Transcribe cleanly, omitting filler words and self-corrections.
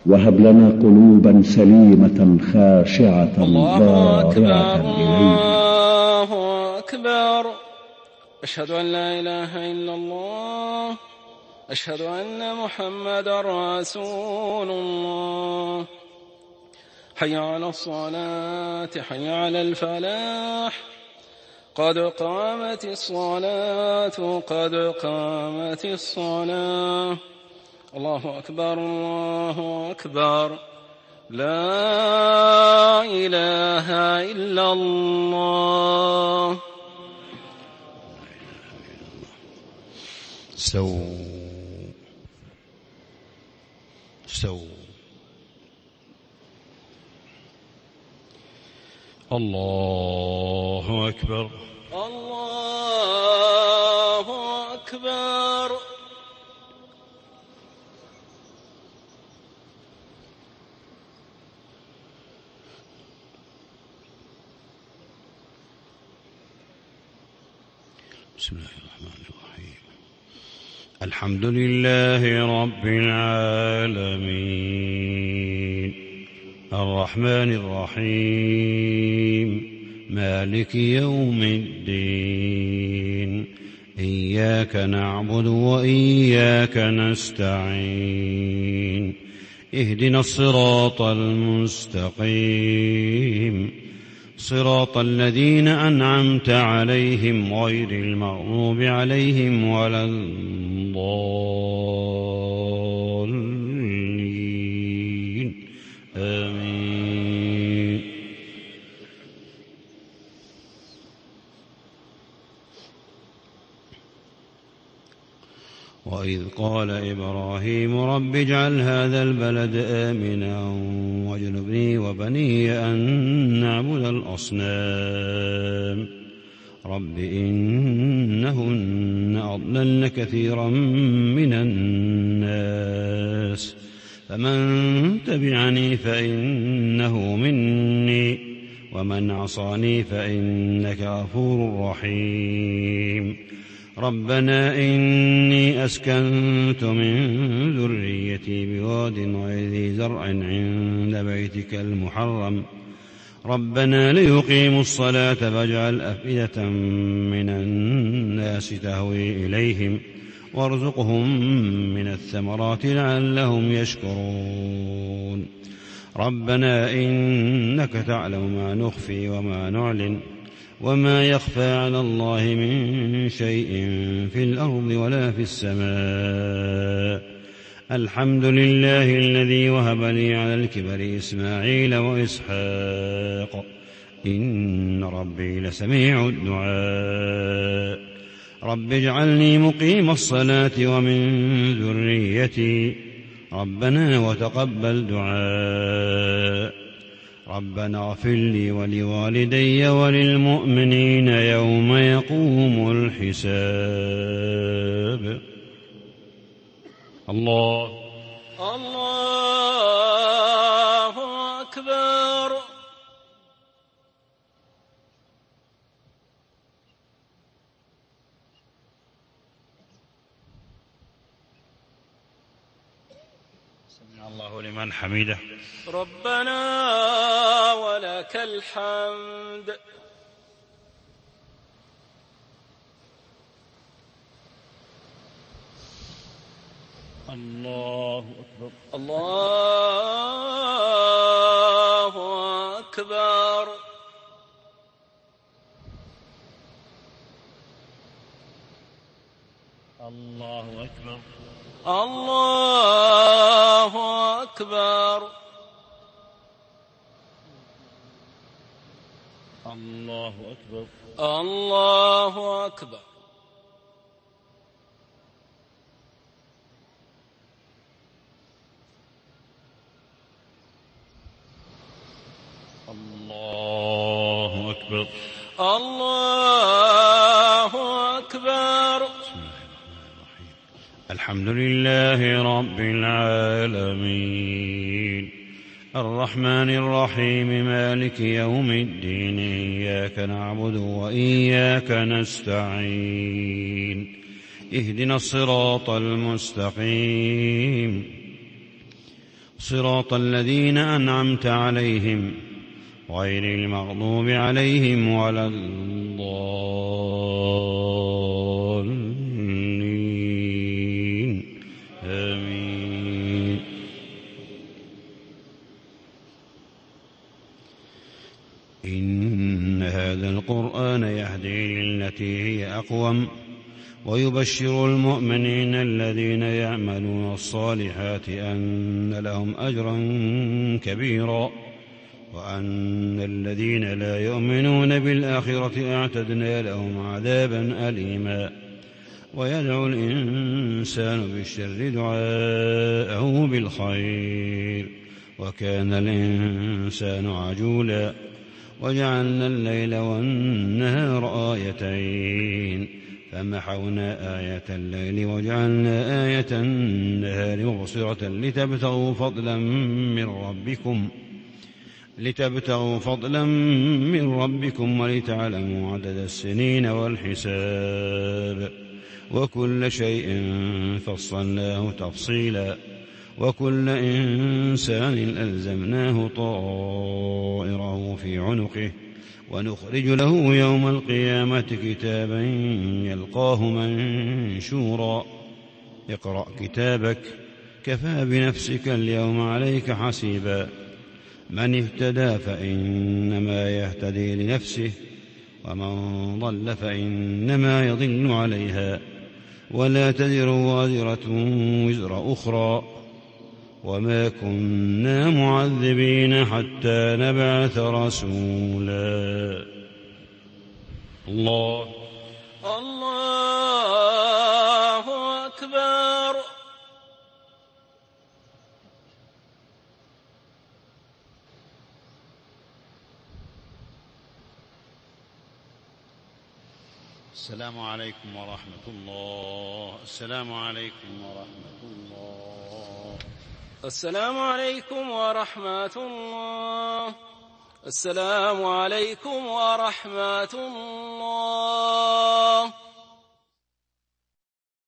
وهب لنا قلوبا سليمة خاشعة الله أكبر ضارعة الله أكبر. أشهد أن لا إله إلا الله، أشهد أن محمدا رسول الله. حي على الصلاة، حي على الفلاح، قد قامت الصلاة، قد قامت الصلاة. الله أكبر الله أكبر. لا إله إلا الله. استووا. الله أكبر الله أكبر. بسم الله الرحمن الرحيم. الحمد لله رب العالمين، الرحمن الرحيم، مالك يوم الدين، إياك نعبد وإياك نستعين، اهدنا الصراط المستقيم، صراط الذين أنعمت عليهم غير المغضوب عليهم ولا الضالين، آمين. وإذ قال إبراهيم رب اجعل هذا البلد آمنا واجنبني وبني أن نعبد الأصنام رب إنهن أضللن كثيرا من الناس فمن تبعني فإنه مني ومن عصاني فإنك غفور رحيم. ربنا إني أسكنت من ذريتي بواد غير ذي زرع عند بيتك المحرم ربنا ليقيموا الصلاة فاجعل أفئدة من الناس تهوي إليهم وارزقهم من الثمرات لعلهم يشكرون. ربنا إنك تعلم ما نخفي وما نعلن وما يخفى على الله من شيء في الأرض ولا في السماء. الحمد لله الذي وهب لي على الكبر إسماعيل وإسحاق إن ربي لسميع الدعاء. رب اجعلني مقيم الصلاة ومن ذريتي ربنا وتقبل دعاء. ربنا اغفر لي ولوالدي وللمؤمنين يوم يقوم الحساب. الله أكبر. سمع الله لمن حمده. ربنا ولك الحمد. الله أكبر الله أكبر. الله أكبر الله أكبر. الله أكبر الله أكبر. الله أكبر الله أكبر. الحمد لله رب العالمين الرحمن الرحيم مالك يوم الدين إياك نعبد وإياك نستعين اهدنا الصراط المستقيم صراط الذين أنعمت عليهم غير المغضوب عليهم ولا الضالين آمين. إن هذا القرآن يهدي للتي هي أقوم ويبشر المؤمنين الذين يعملون الصالحات أن لهم أجرا كبيرا وأن الذين لا يؤمنون بالآخرة أعتدنا لهم عذابا أليما. ويدعو الإنسان بالشر دعاءه بالخير وكان الإنسان عجولا. وجعلنا الليل والنهار آيتين فمحونا آية الليل وجعلنا آية النهار مبصرة لتبتغوا فضلا من ربكم ولتعلموا عدد السنين والحساب وكل شيء فصلناه تفصيلا. وكل إنسان ألزمناه طائره في عنقه ونخرج له يوم القيامة كتابا يلقاه منشورا. اقرأ كتابك كفى بنفسك اليوم عليك حسيبا. من اهتدى فإنما يهتدي لنفسه ومن ضل فإنما يضل عليها ولا تزر وازرة وزر أخرى وما كنا معذبين حتى نبعث رسولا. الله أكبر. السلام عليكم ورحمة الله. السلام عليكم ورحمة الله. السلام عليكم ورحمة الله. السلام عليكم ورحمة الله.